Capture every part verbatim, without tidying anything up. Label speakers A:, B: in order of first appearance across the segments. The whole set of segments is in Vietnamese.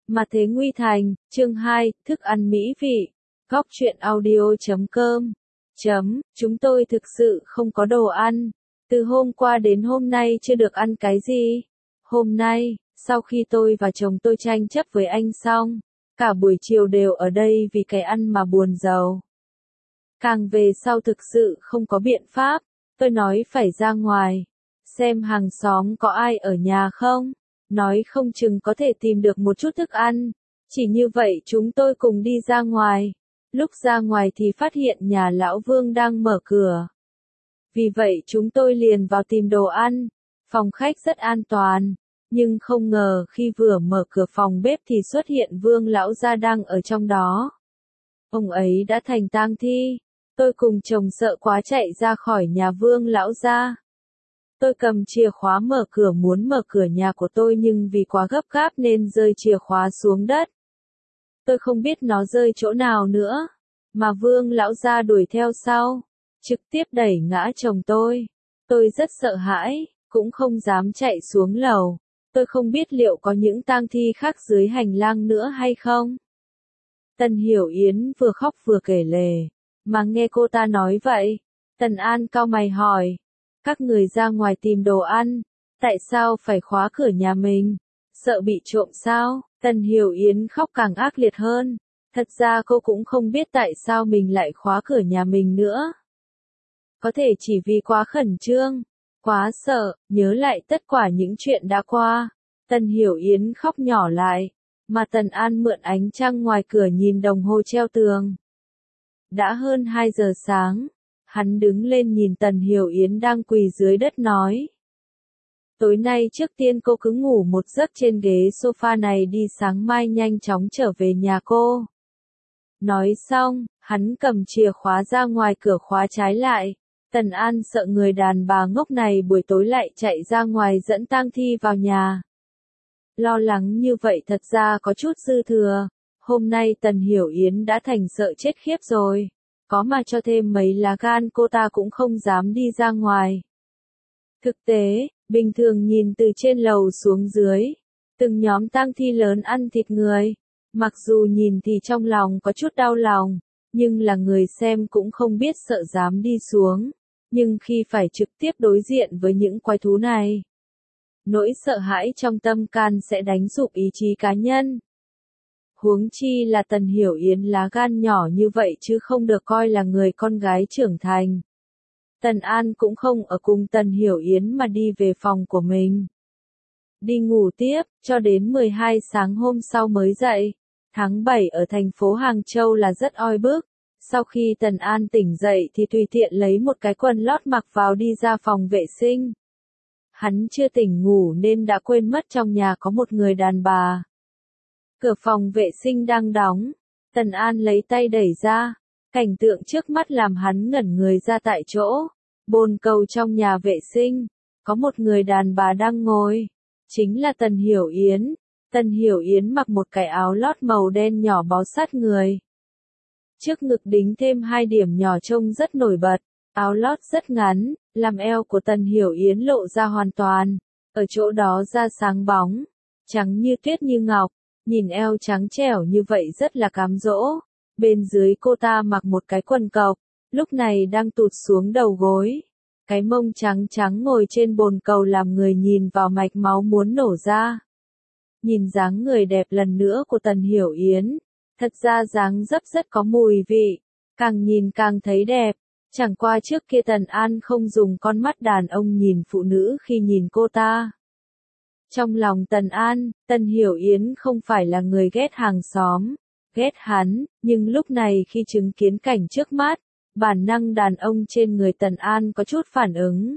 A: Mà thế Nguy Thành, chương hai, thức ăn mỹ vị. Góc truyện audio chấm com. Chấm, chúng tôi thực sự không có đồ ăn. Từ hôm qua đến hôm nay chưa được ăn cái gì. Hôm nay, sau khi tôi và chồng tôi tranh chấp với anh xong, cả buổi chiều đều ở đây vì cái ăn mà buồn rầu. Càng về sau thực sự không có biện pháp, tôi nói phải ra ngoài, xem hàng xóm có ai ở nhà không, nói không chừng có thể tìm được một chút thức ăn. Chỉ như vậy chúng tôi cùng đi ra ngoài. Lúc ra ngoài thì phát hiện nhà lão Vương đang mở cửa. Vì vậy chúng tôi liền vào tìm đồ ăn. Phòng khách rất an toàn, nhưng không ngờ khi vừa mở cửa phòng bếp thì xuất hiện Vương lão gia đang ở trong đó. Ông ấy đã thành tang thi. Tôi cùng chồng sợ quá chạy ra khỏi nhà Vương lão gia. Tôi cầm chìa khóa mở cửa muốn mở cửa nhà của tôi nhưng vì quá gấp gáp nên rơi chìa khóa xuống đất. Tôi không biết nó rơi chỗ nào nữa, mà Vương lão gia đuổi theo sau, trực tiếp đẩy ngã chồng tôi. Tôi rất sợ hãi, cũng không dám chạy xuống lầu. Tôi không biết liệu có những tang thi khác dưới hành lang nữa hay không. Tần Hiểu Yến vừa khóc vừa kể lể, mà nghe cô ta nói vậy, Tần An cau mày hỏi. Các người ra ngoài tìm đồ ăn, tại sao phải khóa cửa nhà mình? Sợ bị trộm sao? Tần Hiểu Yến khóc càng ác liệt hơn. Thật ra cô cũng không biết tại sao mình lại khóa cửa nhà mình nữa. Có thể chỉ vì quá khẩn trương, quá sợ, nhớ lại tất cả những chuyện đã qua. Tần Hiểu Yến khóc nhỏ lại, mà Tần An mượn ánh trăng ngoài cửa nhìn đồng hồ treo tường. Đã hơn hai giờ sáng. Hắn đứng lên nhìn Tần Hiểu Yến đang quỳ dưới đất nói. Tối nay trước tiên cô cứ ngủ một giấc trên ghế sofa này đi, sáng mai nhanh chóng trở về nhà cô. Nói xong, hắn cầm chìa khóa ra ngoài cửa khóa trái lại. Tần An sợ người đàn bà ngốc này buổi tối lại chạy ra ngoài dẫn tang thi vào nhà. Lo lắng như vậy thật ra có chút dư thừa. Hôm nay Tần Hiểu Yến đã thành sợ chết khiếp rồi. Có mà cho thêm mấy lá gan cô ta cũng không dám đi ra ngoài. Thực tế, bình thường nhìn từ trên lầu xuống dưới, từng nhóm tang thi lớn ăn thịt người. Mặc dù nhìn thì trong lòng có chút đau lòng, nhưng là người xem cũng không biết sợ dám đi xuống. Nhưng khi phải trực tiếp đối diện với những quái thú này, nỗi sợ hãi trong tâm can sẽ đánh rụp ý chí cá nhân. Huống chi là Tần Hiểu Yến lá gan nhỏ như vậy chứ không được coi là người con gái trưởng thành. Tần An cũng không ở cùng Tần Hiểu Yến mà đi về phòng của mình. Đi ngủ tiếp, cho đến mười hai sáng hôm sau mới dậy. Tháng bảy ở thành phố Hàng Châu là rất oi bức. Sau khi Tần An tỉnh dậy thì tùy tiện lấy một cái quần lót mặc vào đi ra phòng vệ sinh. Hắn chưa tỉnh ngủ nên đã quên mất trong nhà có một người đàn bà. Cửa phòng vệ sinh đang đóng, Tần An lấy tay đẩy ra, cảnh tượng trước mắt làm hắn ngẩn người ra tại chỗ. Bồn cầu trong nhà vệ sinh, có một người đàn bà đang ngồi, chính là Tần Hiểu Yến. Tần Hiểu Yến mặc một cái áo lót màu đen nhỏ bó sát người. Trước ngực đính thêm hai điểm nhỏ trông rất nổi bật, áo lót rất ngắn, làm eo của Tần Hiểu Yến lộ ra hoàn toàn, ở chỗ đó da sáng bóng, trắng như tuyết như ngọc. Nhìn eo trắng trẻo như vậy rất là cám dỗ. Bên dưới cô ta mặc một cái quần cộc, lúc này đang tụt xuống đầu gối. Cái mông trắng trắng ngồi trên bồn cầu làm người nhìn vào mạch máu muốn nổ ra. Nhìn dáng người đẹp lần nữa của Tần Hiểu Yến, thật ra dáng dấp rất có mùi vị, càng nhìn càng thấy đẹp. Chẳng qua trước kia Tần An không dùng con mắt đàn ông nhìn phụ nữ khi nhìn cô ta. Trong lòng Tần An, Tần Hiểu Yến không phải là người ghét hàng xóm, ghét hắn, nhưng lúc này khi chứng kiến cảnh trước mắt, bản năng đàn ông trên người Tần An có chút phản ứng.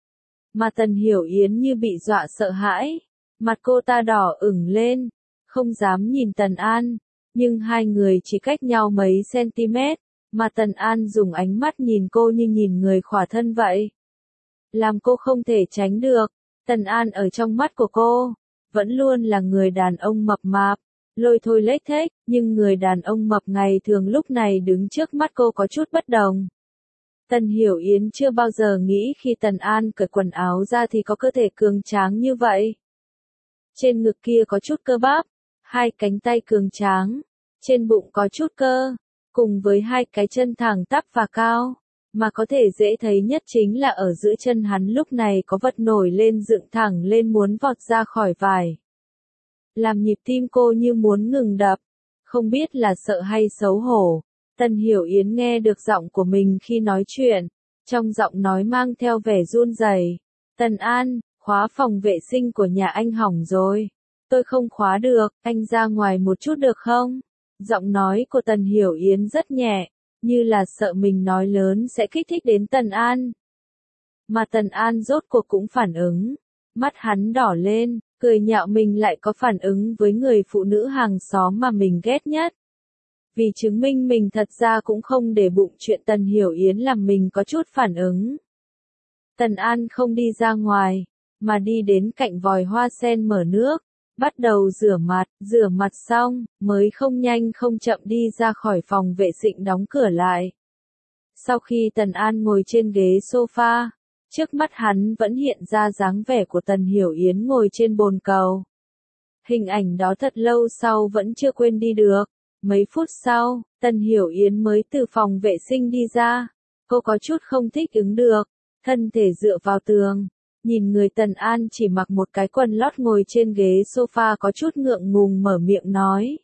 A: Mà Tần Hiểu Yến như bị dọa sợ hãi, mặt cô ta đỏ ửng lên, không dám nhìn Tần An, nhưng hai người chỉ cách nhau mấy cm, mà Tần An dùng ánh mắt nhìn cô như nhìn người khỏa thân vậy. Làm cô không thể tránh được. Tần An ở trong mắt của cô, vẫn luôn là người đàn ông mập mạp, lôi thôi lếch thếch, nhưng người đàn ông mập ngày thường lúc này đứng trước mắt cô có chút bất đồng. Tần Hiểu Yến chưa bao giờ nghĩ khi Tần An cởi quần áo ra thì có cơ thể cường tráng như vậy. Trên ngực kia có chút cơ bắp, hai cánh tay cường tráng, trên bụng có chút cơ, cùng với hai cái chân thẳng tắp và cao, mà có thể dễ thấy nhất chính là ở giữa chân hắn lúc này có vật nổi lên dựng thẳng lên muốn vọt ra khỏi vải. Làm nhịp tim cô như muốn ngừng đập, không biết là sợ hay xấu hổ. Tần Hiểu Yến nghe được giọng của mình khi nói chuyện, trong giọng nói mang theo vẻ run rẩy. Tần An, khóa phòng vệ sinh của nhà anh hỏng rồi. Tôi không khóa được, anh ra ngoài một chút được không? Giọng nói của Tần Hiểu Yến rất nhẹ, như là sợ mình nói lớn sẽ kích thích đến Tần An. Mà Tần An rốt cuộc cũng phản ứng, mắt hắn đỏ lên, cười nhạo mình lại có phản ứng với người phụ nữ hàng xóm mà mình ghét nhất. Vì chứng minh mình thật ra cũng không để bụng chuyện Tần Hiểu Yến làm mình có chút phản ứng. Tần An không đi ra ngoài, mà đi đến cạnh vòi hoa sen mở nước, bắt đầu rửa mặt, rửa mặt xong, mới không nhanh không chậm đi ra khỏi phòng vệ sinh đóng cửa lại. Sau khi Tần An ngồi trên ghế sofa, trước mắt hắn vẫn hiện ra dáng vẻ của Tần Hiểu Yến ngồi trên bồn cầu. Hình ảnh đó thật lâu sau vẫn chưa quên đi được. Mấy phút sau, Tần Hiểu Yến mới từ phòng vệ sinh đi ra. Cô có chút không thích ứng được, thân thể dựa vào tường. Nhìn người Tần An chỉ mặc một cái quần lót ngồi trên ghế sofa có chút ngượng ngùng mở miệng nói.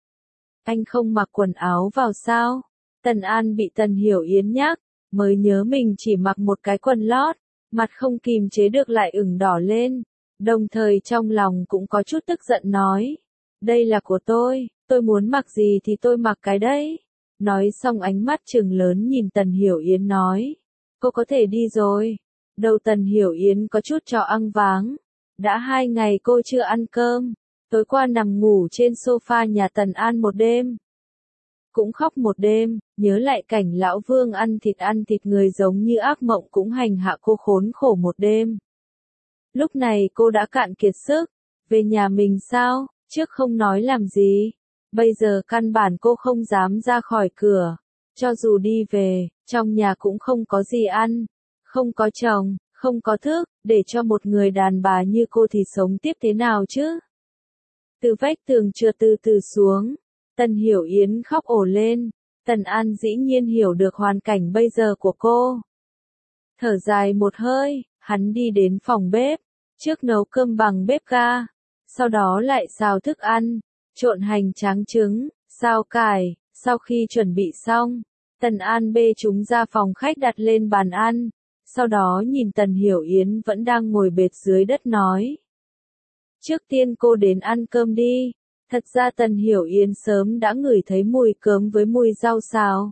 A: Anh không mặc quần áo vào sao? Tần An bị Tần Hiểu Yến nhắc, mới nhớ mình chỉ mặc một cái quần lót, mặt không kìm chế được lại ửng đỏ lên, đồng thời trong lòng cũng có chút tức giận nói. Đây là của tôi, tôi muốn mặc gì thì tôi mặc cái đấy. Nói xong ánh mắt trừng lớn nhìn Tần Hiểu Yến nói. Cô có thể đi rồi. Đầu Tần Hiểu Yến có chút cho ăn váng. Đã hai ngày cô chưa ăn cơm. Tối qua nằm ngủ trên sofa nhà Tần An một đêm. Cũng khóc một đêm, nhớ lại cảnh lão Vương ăn thịt ăn thịt người giống như ác mộng cũng hành hạ cô khốn khổ một đêm. Lúc này cô đã cạn kiệt sức. Về nhà mình sao? Trước không nói làm gì. Bây giờ căn bản cô không dám ra khỏi cửa. Cho dù đi về, trong nhà cũng không có gì ăn. Không có chồng, không có thức, để cho một người đàn bà như cô thì sống tiếp thế nào chứ? Từ vách tường trượt từ từ xuống. Tần Hiểu Yến khóc ồ lên. Tần An dĩ nhiên hiểu được hoàn cảnh bây giờ của cô. Thở dài một hơi, hắn đi đến phòng bếp. Trước nấu cơm bằng bếp ga. Sau đó lại xào thức ăn, trộn hành tráng trứng, xào cải. Sau khi chuẩn bị xong, Tần An bê chúng ra phòng khách đặt lên bàn ăn. Sau đó nhìn Tần Hiểu Yến vẫn đang ngồi bệt dưới đất nói. Trước tiên cô đến ăn cơm đi. Thật ra Tần Hiểu Yến sớm đã ngửi thấy mùi cơm với mùi rau xào.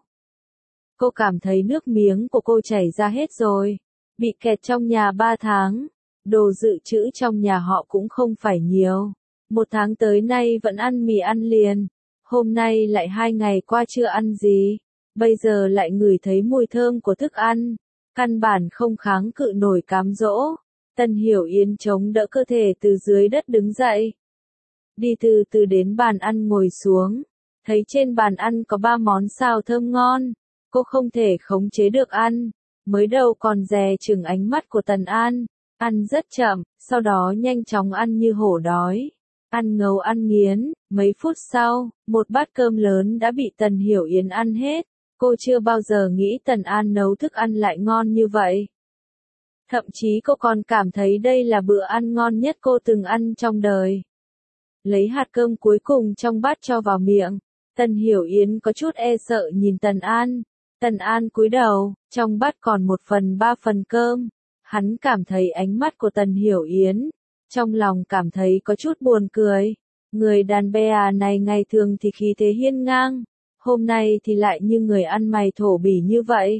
A: Cô cảm thấy nước miếng của cô chảy ra hết rồi. Bị kẹt trong nhà ba tháng. Đồ dự trữ trong nhà họ cũng không phải nhiều. Một tháng tới nay vẫn ăn mì ăn liền. Hôm nay lại hai ngày qua chưa ăn gì. Bây giờ lại ngửi thấy mùi thơm của thức ăn. Căn bản không kháng cự nổi cám dỗ. Tần Hiểu Yến chống đỡ cơ thể từ dưới đất đứng dậy. Đi từ từ đến bàn ăn ngồi xuống. Thấy trên bàn ăn có ba món xào thơm ngon. Cô không thể khống chế được ăn. Mới đầu còn dè chừng ánh mắt của Tần An. Ăn rất chậm, sau đó nhanh chóng ăn như hổ đói. Ăn ngấu ăn nghiến, mấy phút sau, một bát cơm lớn đã bị Tần Hiểu Yến ăn hết. Cô chưa bao giờ nghĩ Tần An nấu thức ăn lại ngon như vậy. Thậm chí cô còn cảm thấy đây là bữa ăn ngon nhất cô từng ăn trong đời. Lấy hạt cơm cuối cùng trong bát cho vào miệng. Tần Hiểu Yến có chút e sợ nhìn Tần An. Tần An cúi đầu, trong bát còn một phần ba phần cơm. Hắn cảm thấy ánh mắt của Tần Hiểu Yến. Trong lòng cảm thấy có chút buồn cười. Người đàn bà này ngày thường thì khí thế hiên ngang. Hôm nay thì lại như người ăn mày thổ bỉ như vậy.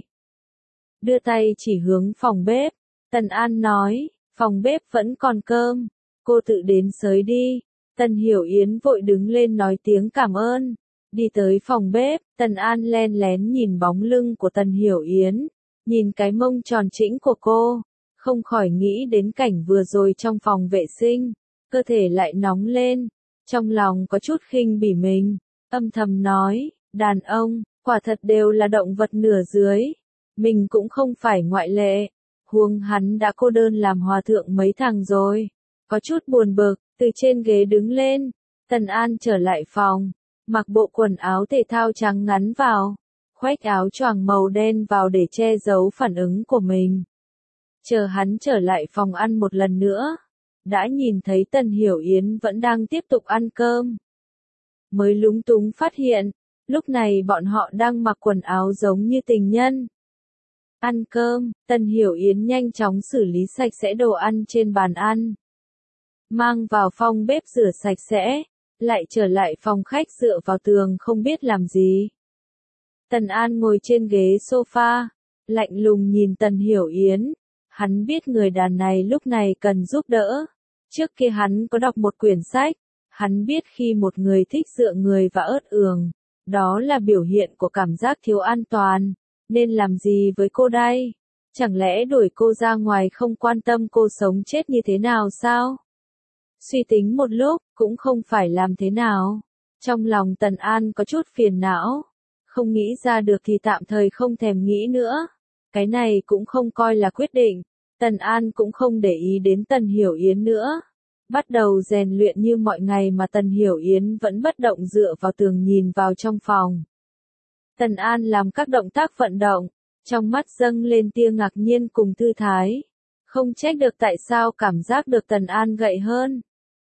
A: Đưa tay chỉ hướng phòng bếp. Tần An nói, phòng bếp vẫn còn cơm. Cô tự đến xới đi. Tần Hiểu Yến vội đứng lên nói tiếng cảm ơn. Đi tới phòng bếp, Tần An len lén nhìn bóng lưng của Tần Hiểu Yến. Nhìn cái mông tròn trĩnh của cô. Không khỏi nghĩ đến cảnh vừa rồi trong phòng vệ sinh. Cơ thể lại nóng lên. Trong lòng có chút khinh bỉ mình. Âm thầm nói, đàn ông, quả thật đều là động vật nửa dưới. Mình cũng không phải ngoại lệ. Huống hắn đã cô đơn làm hòa thượng mấy thằng rồi. Có chút buồn bực, từ trên ghế đứng lên. Tần An trở lại phòng, mặc bộ quần áo thể thao trắng ngắn vào, khoác áo choàng màu đen vào để che giấu phản ứng của mình. Chờ hắn trở lại phòng ăn một lần nữa, đã nhìn thấy Tần Hiểu Yến vẫn đang tiếp tục ăn cơm. Mới lúng túng phát hiện, lúc này bọn họ đang mặc quần áo giống như tình nhân. Ăn cơm, Tần Hiểu Yến nhanh chóng xử lý sạch sẽ đồ ăn trên bàn ăn. Mang vào phòng bếp rửa sạch sẽ, lại trở lại phòng khách dựa vào tường không biết làm gì. Tần An ngồi trên ghế sofa, lạnh lùng nhìn Tần Hiểu Yến. Hắn biết người đàn này lúc này cần giúp đỡ. Trước kia hắn có đọc một quyển sách, hắn biết khi một người thích dựa người và ớt ường, đó là biểu hiện của cảm giác thiếu an toàn, nên làm gì với cô đây? Chẳng lẽ đuổi cô ra ngoài không quan tâm cô sống chết như thế nào sao? Suy tính một lúc, cũng không phải làm thế nào. Trong lòng Tần An có chút phiền não, không nghĩ ra được thì tạm thời không thèm nghĩ nữa. Cái này cũng không coi là quyết định, Tần An cũng không để ý đến Tần Hiểu Yến nữa. Bắt đầu rèn luyện như mọi ngày mà Tần Hiểu Yến vẫn bất động dựa vào tường nhìn vào trong phòng. Tần An làm các động tác vận động, trong mắt dâng lên tia ngạc nhiên cùng thư thái. Không trách được tại sao cảm giác được Tần An gậy hơn.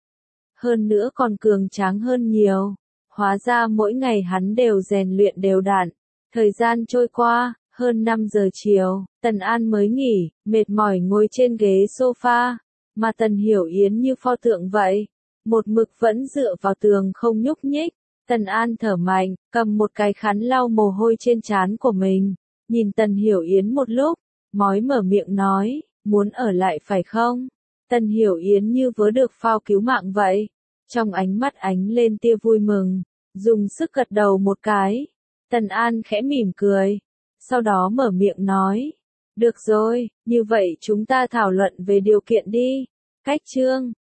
A: Hơn nữa còn cường tráng hơn nhiều. Hóa ra mỗi ngày hắn đều rèn luyện đều đặn. Thời gian trôi qua, hơn năm giờ chiều, Tần An mới nghỉ, mệt mỏi ngồi trên ghế sofa, mà Tần Hiểu Yến như pho tượng vậy, một mực vẫn dựa vào tường không nhúc nhích. Tần An thở mạnh, cầm một cái khăn lau mồ hôi trên trán của mình, nhìn Tần Hiểu Yến một lúc, mới mở miệng nói, muốn ở lại phải không? Tần Hiểu Yến như vớ được phao cứu mạng vậy, trong ánh mắt ánh lên tia vui mừng, dùng sức gật đầu một cái. Tần An khẽ mỉm cười, sau đó mở miệng nói, được rồi, như vậy chúng ta thảo luận về điều kiện đi. Cách chương